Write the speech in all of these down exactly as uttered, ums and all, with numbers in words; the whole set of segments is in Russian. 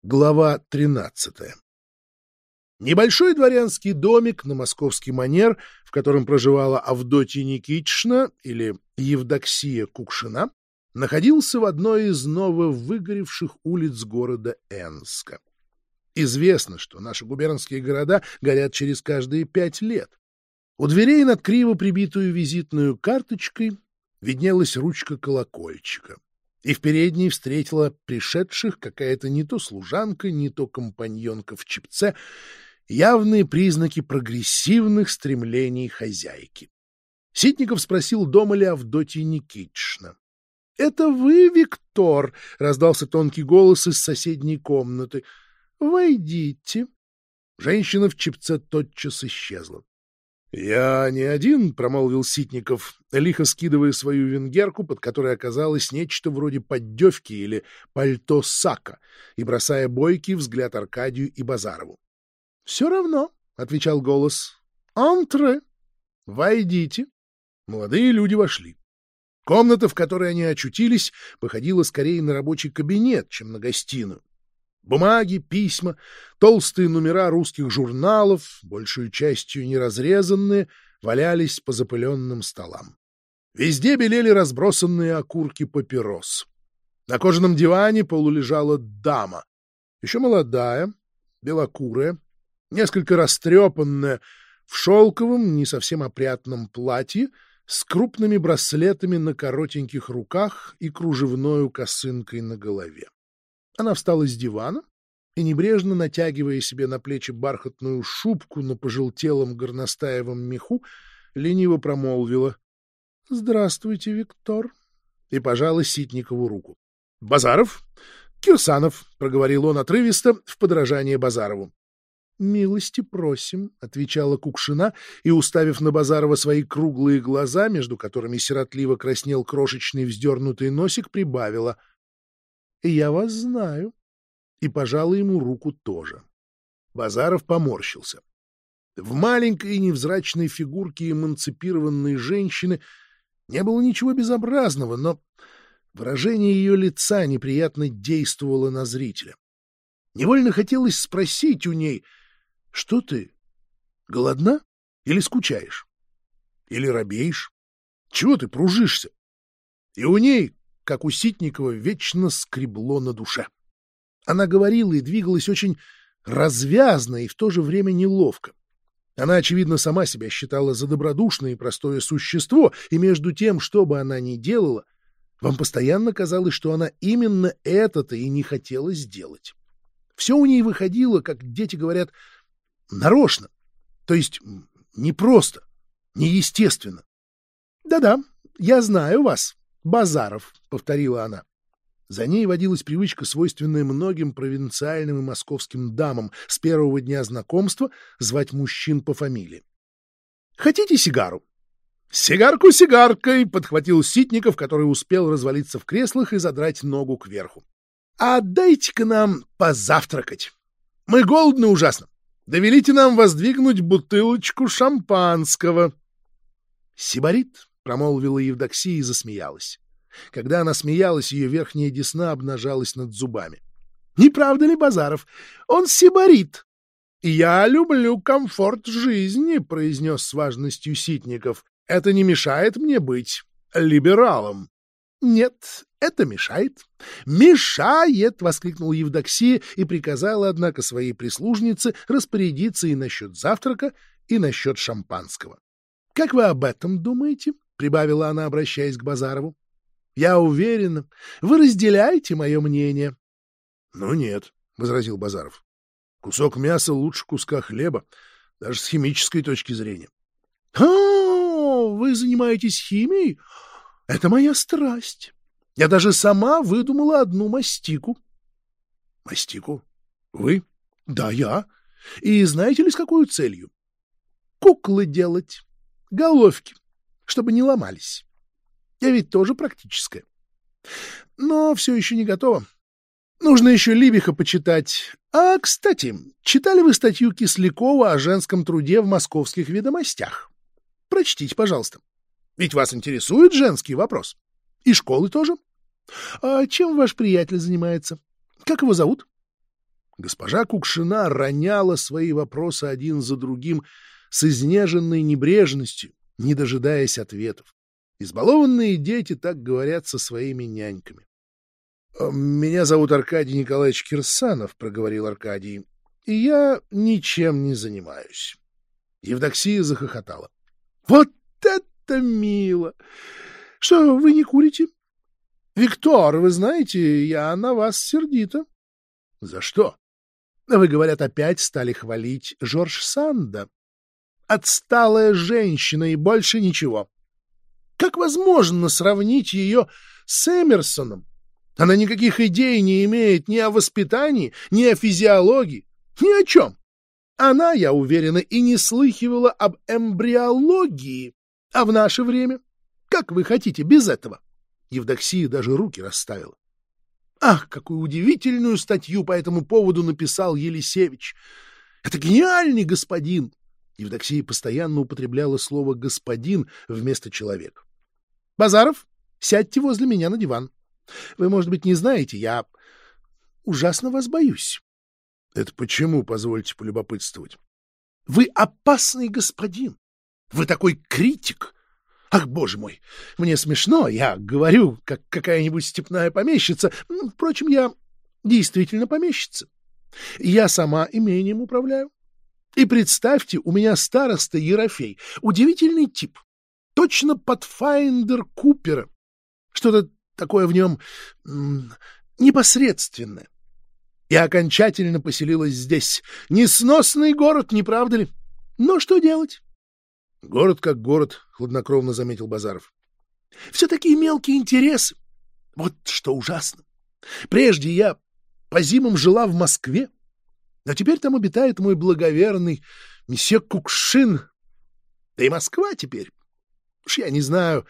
Глава тринадцатая. Небольшой дворянский домик на московский манер, в котором проживала Авдотья Никитична или Евдоксия Кукшина, находился в одной из нововыгоревших улиц города Энска. Известно, что наши губернские города горят через каждые пять лет. У дверей над криво прибитую визитную карточкой виднелась ручка колокольчика. И в передней встретила пришедших какая-то не то служанка, не то компаньонка в чепце, явные признаки прогрессивных стремлений хозяйки. Ситников спросил, дома ли Авдотья Никитична. — Это вы, Виктор? — раздался тонкий голос из соседней комнаты. — Войдите. Женщина в чепце тотчас исчезла. — Я не один, — промолвил Ситников, лихо скидывая свою венгерку, под которой оказалось нечто вроде поддевки или пальто сака, и бросая бойкий взгляд Аркадию и Базарову. — Все равно, — отвечал голос. — Антре. Войдите. Молодые люди вошли. Комната, в которой они очутились, походила скорее на рабочий кабинет, чем на гостиную. Бумаги, письма, толстые номера русских журналов, большую частью неразрезанные, валялись по запыленным столам. Везде белели разбросанные окурки папирос. На кожаном диване полулежала дама, еще молодая, белокурая, несколько растрепанная, в шелковом, не совсем опрятном платье, с крупными браслетами на коротеньких руках и кружевною косынкой на голове. Она встала с дивана и, небрежно натягивая себе на плечи бархатную шубку на пожелтелом горностаевом меху, лениво промолвила: — Здравствуйте, Виктор, и пожала Ситникову руку. — Базаров? Кирсанов, — проговорил он отрывисто в подражание Базарову. — Милости просим, — отвечала Кукшина и, уставив на Базарова свои круглые глаза, между которыми сиротливо краснел крошечный вздернутый носик, прибавила: — Я вас знаю. И пожала ему руку тоже. Базаров поморщился. В маленькой невзрачной фигурке эмансипированной женщины не было ничего безобразного, но выражение ее лица неприятно действовало на зрителя. Невольно хотелось спросить у ней: что ты, голодна или скучаешь? Или робеешь? Чего ты пружишься? И у ней, как у Ситникова, вечно скребло на душе. Она говорила и двигалась очень развязно и в то же время неловко. Она, очевидно, сама себя считала за добродушное и простое существо, и между тем, что бы она ни делала, вам постоянно казалось, что она именно это-то и не хотела сделать. Все у ней выходило, как дети говорят, нарочно, то есть непросто, неестественно. — Да-да, я знаю вас, Базаров, — повторила она. За ней водилась привычка, свойственная многим провинциальным и московским дамам с первого дня знакомства звать мужчин по фамилии. — Хотите сигару? — Сигарку сигаркой, — подхватил Ситников, который успел развалиться в креслах и задрать ногу кверху. — А дайте-ка нам позавтракать. Мы голодны ужасно. Довелите нам воздвигнуть бутылочку шампанского. — Сибарит, — промолвила Евдоксия и засмеялась. Когда она смеялась, ее верхняя десна обнажалась над зубами. — Не правда ли, Базаров? Он сибарит. — Я люблю комфорт жизни, — произнес с важностью Ситников. — Это не мешает мне быть либералом. — Нет, это мешает. — Мешает! — воскликнула Евдоксия и приказала, однако, своей прислужнице распорядиться и насчет завтрака, и насчет шампанского. — Как вы об этом думаете? — прибавила она, обращаясь к Базарову. — Я уверена, вы разделяете мое мнение. — Ну нет, — возразил Базаров. — Кусок мяса лучше куска хлеба, даже с химической точки зрения. — О, вы занимаетесь химией? Это моя страсть. Я даже сама выдумала одну мастику. — Мастику? Вы? — Да, я. И знаете ли, с какой целью? — Куклы делать, головки, чтобы не ломались. Я ведь тоже практическая. Но все еще не готово. Нужно еще Либиха почитать. А, кстати, читали вы статью Кислякова о женском труде в московских ведомостях? Прочтите, пожалуйста. Ведь вас интересует женский вопрос. И школы тоже. А чем ваш приятель занимается? Как его зовут? Госпожа Кукшина роняла свои вопросы один за другим с изнеженной небрежностью, не дожидаясь ответов. Избалованные дети так говорят со своими няньками. — Меня зовут Аркадий Николаевич Кирсанов, — проговорил Аркадий, — и я ничем не занимаюсь. Евдоксия захохотала. — Вот это мило! Что, вы не курите? — Виктор, вы знаете, я на вас сердита. — За что? — Вы, говорят, опять стали хвалить Жорж Санда. Отсталая женщина и больше ничего. Как возможно сравнить ее с Эмерсоном? Она никаких идей не имеет ни о воспитании, ни о физиологии, ни о чем. Она, я уверена, и не слыхивала об эмбриологии. А в наше время? Как вы хотите без этого? Евдоксия даже руки расставила. Ах, какую удивительную статью по этому поводу написал Елисевич! Это гениальный господин! Евдоксия постоянно употребляла слово «господин» вместо «человек». Базаров, сядьте возле меня на диван. Вы, может быть, не знаете, я ужасно вас боюсь. — Это почему, позвольте полюбопытствовать? — Вы опасный господин. Вы такой критик. Ах, боже мой, мне смешно, я говорю, как какая-нибудь степная помещица. Впрочем, я действительно помещица. Я сама имением управляю. И представьте, у меня староста Ерофей, удивительный тип, точно Патфайндер Купера. Что-то такое в нем м, непосредственное. Я окончательно поселилась здесь. Несносный город, не правда ли? Но что делать? — Город как город, — хладнокровно заметил Базаров. — Все такие мелкие интересы. Вот что ужасно. Прежде я по зимам жила в Москве, но теперь там обитает мой благоверный месье Кукшин. Да и Москва теперь, уж я не знаю,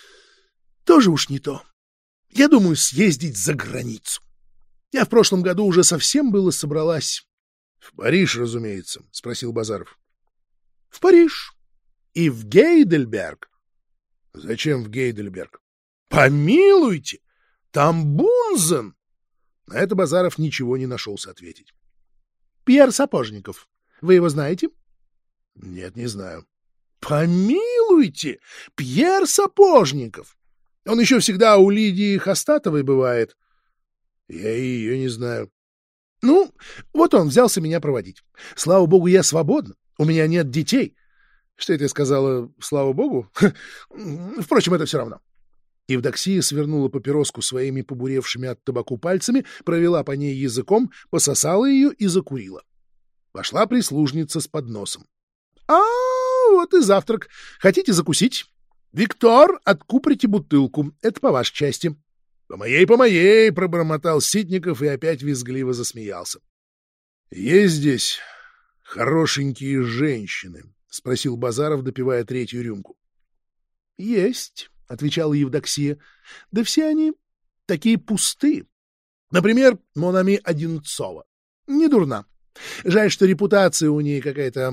тоже уж не то. Я думаю съездить за границу. Я в прошлом году уже совсем было собралась. — В Париж, разумеется, — спросил Базаров. — В Париж. И в Гейдельберг. — Зачем в Гейдельберг? — Помилуйте! Там Бунзен! На это Базаров ничего не нашелся ответить. — Пьер Сапожников. Вы его знаете? — Нет, не знаю. — Помилуйте! Пьер Сапожников! Он еще всегда у Лидии Хастатовой бывает. — Я и ее не знаю. — Ну, вот он взялся меня проводить. Слава богу, я свободна. У меня нет детей. Что это я сказала? Слава богу? Впрочем, это все равно. Евдоксия свернула папироску своими побуревшими от табаку пальцами, провела по ней языком, пососала ее и закурила. Вошла прислужница с подносом. — А, вот и завтрак. Хотите закусить? Виктор, откупорите бутылку. Это по вашей части. — По моей, по моей, — пробормотал Ситников и опять визгливо засмеялся. — Есть здесь хорошенькие женщины? — спросил Базаров, допивая третью рюмку. — Есть, — отвечала Евдоксия. — Да все они такие пустые. Например, Монами Одинцова. Не дурна. Жаль, что репутация у ней какая-то...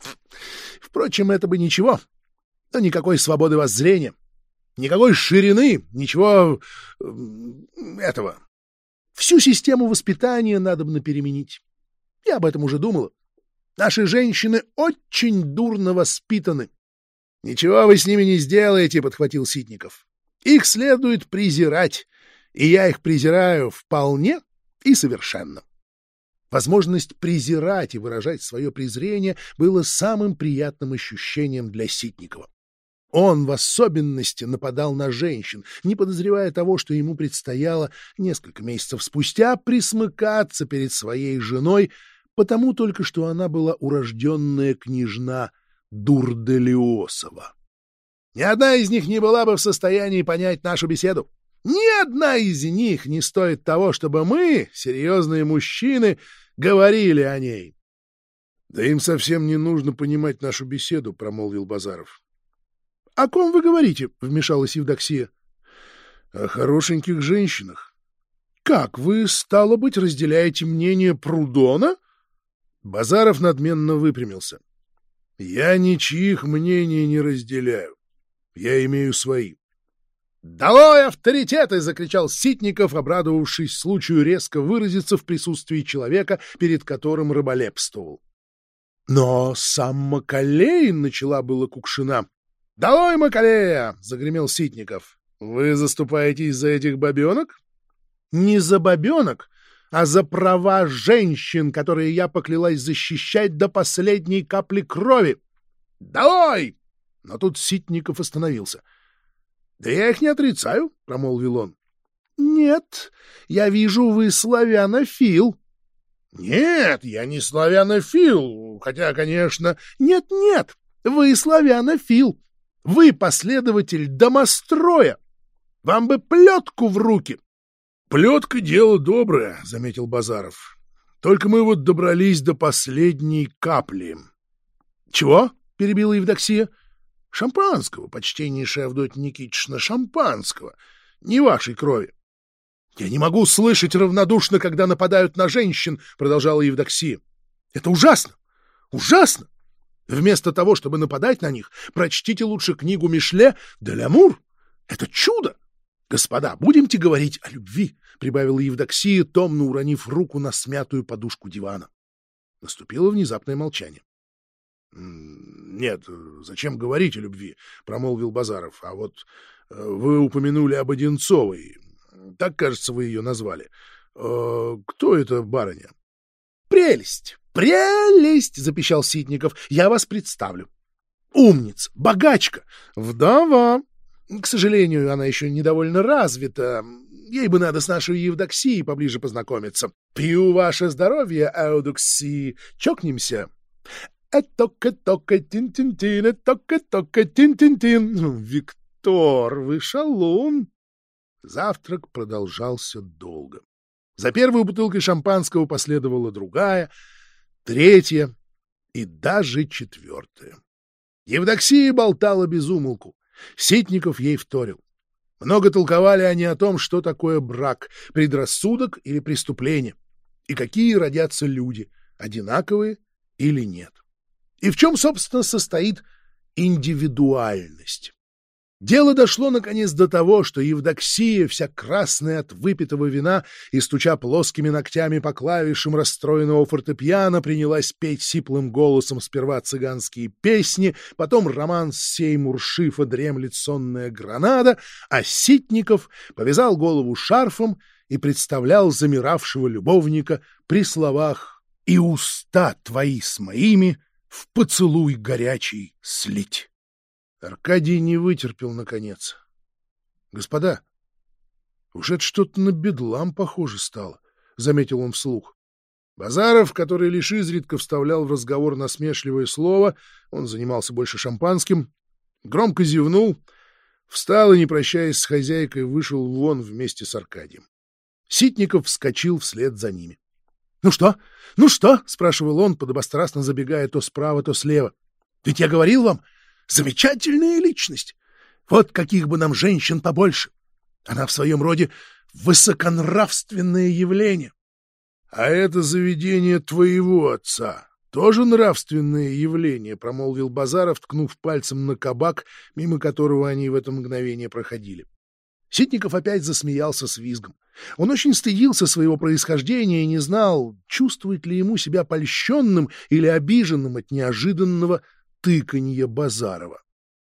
Впрочем, это бы ничего. Но никакой свободы воззрения, никакой ширины, ничего... этого. Всю систему воспитания надобно переменить. Я об этом уже думала. Наши женщины очень дурно воспитаны. — Ничего вы с ними не сделаете, — подхватил Ситников. — Их следует презирать, и я их презираю вполне и совершенно. Возможность презирать и выражать свое презрение было самым приятным ощущением для Ситникова. Он в особенности нападал на женщин, не подозревая того, что ему предстояло несколько месяцев спустя присмыкаться перед своей женой, потому только что она была урожденная княжна Дурделиосова. Ни одна из них не была бы в состоянии понять нашу беседу. Ни одна из них не стоит того, чтобы мы, серьезные мужчины, говорили о ней. — Да им совсем не нужно понимать нашу беседу, — промолвил Базаров. — О ком вы говорите? — вмешалась Евдоксия. — О хорошеньких женщинах. — Как, вы, стало быть, разделяете мнение Прудона? Базаров надменно выпрямился. — Я ничьих мнений не разделяю. Я имею свои. «Долой авторитеты!» — закричал Ситников, обрадовавшись случаю резко выразиться в присутствии человека, перед которым раболепствовал. «Но сам Макалей!» — начала было Кукшина. «Долой Макалея!» — загремел Ситников. «Вы заступаетесь за этих бабенок?» «Не за бабенок, а за права женщин, которые я поклялась защищать до последней капли крови. Долой!» Но тут Ситников остановился. «Да я их не отрицаю», — промолвил он. «Нет, я вижу, вы славянофил». «Нет, я не славянофил, хотя, конечно...» «Нет-нет, вы славянофил. Вы последователь домостроя. Вам бы плетку в руки». «Плетка — дело доброе», — заметил Базаров. «Только мы вот добрались до последней капли». «Чего?» — перебила Евдоксия. «Шампанского, почтеннейшая Авдотья Никитична, шампанского, не вашей крови». «Я не могу слышать равнодушно, когда нападают на женщин», — продолжала Евдоксия. «Это ужасно! Ужасно! Вместо того, чтобы нападать на них, прочтите лучше книгу Мишле «Де л'амур». Это чудо! Господа, будемте говорить о любви», — прибавила Евдоксия, томно уронив руку на смятую подушку дивана. Наступило внезапное молчание. «Нет, зачем говорить о любви?» — промолвил Базаров. «А вот вы упомянули об Одинцовой. Так, кажется, вы ее назвали. Кто эта барыня?» «Прелесть! Прелесть!» — запищал Ситников. «Я вас представлю. Умница, богачка, вдова. К сожалению, она еще недовольно развита. Ей бы надо с нашей Евдоксией поближе познакомиться. Пью ваше здоровье, Эудоксии. Чокнемся». «Этока-тока-тин-тин-тин, этока-тока-тин-тин-тин». «Виктор, вы шалун!» Завтрак продолжался долго. За первой бутылкой шампанского последовала другая, третья и даже четвертая. Евдоксия болтала без умолку. Ситников ей вторил. Много толковали они о том, что такое брак, предрассудок или преступление, и какие родятся люди, одинаковые или нет. И в чем, собственно, состоит индивидуальность. Дело дошло, наконец, до того, что Евдоксия, вся красная от выпитого вина и стуча плоскими ногтями по клавишам расстроенного фортепиано, принялась петь сиплым голосом сперва цыганские песни, потом романс «Сей Муршифа дремлет сонная гранада», а Ситников повязал голову шарфом и представлял замиравшего любовника при словах «И уста твои с моими в поцелуй горячий слить». Аркадий не вытерпел, наконец. — Господа, уж это что-то на бедлам похоже стало, — заметил он вслух. Базаров, который лишь изредка вставлял в разговор насмешливое слово, он занимался больше шампанским, громко зевнул, встал и, не прощаясь с хозяйкой, вышел вон вместе с Аркадием. Ситников вскочил вслед за ними. — Ну что? Ну что? — спрашивал он, подобострастно забегая то справа, то слева. — Ведь я говорил вам, замечательная личность. Вот каких бы нам женщин побольше. Она в своем роде высоконравственное явление. — А это заведение твоего отца тоже нравственное явление, — промолвил Базаров, ткнув пальцем на кабак, мимо которого они в это мгновение проходили. Ситников опять засмеялся с визгом. Он очень стыдился своего происхождения и не знал, чувствует ли ему себя польщенным или обиженным от неожиданного тыканья Базарова.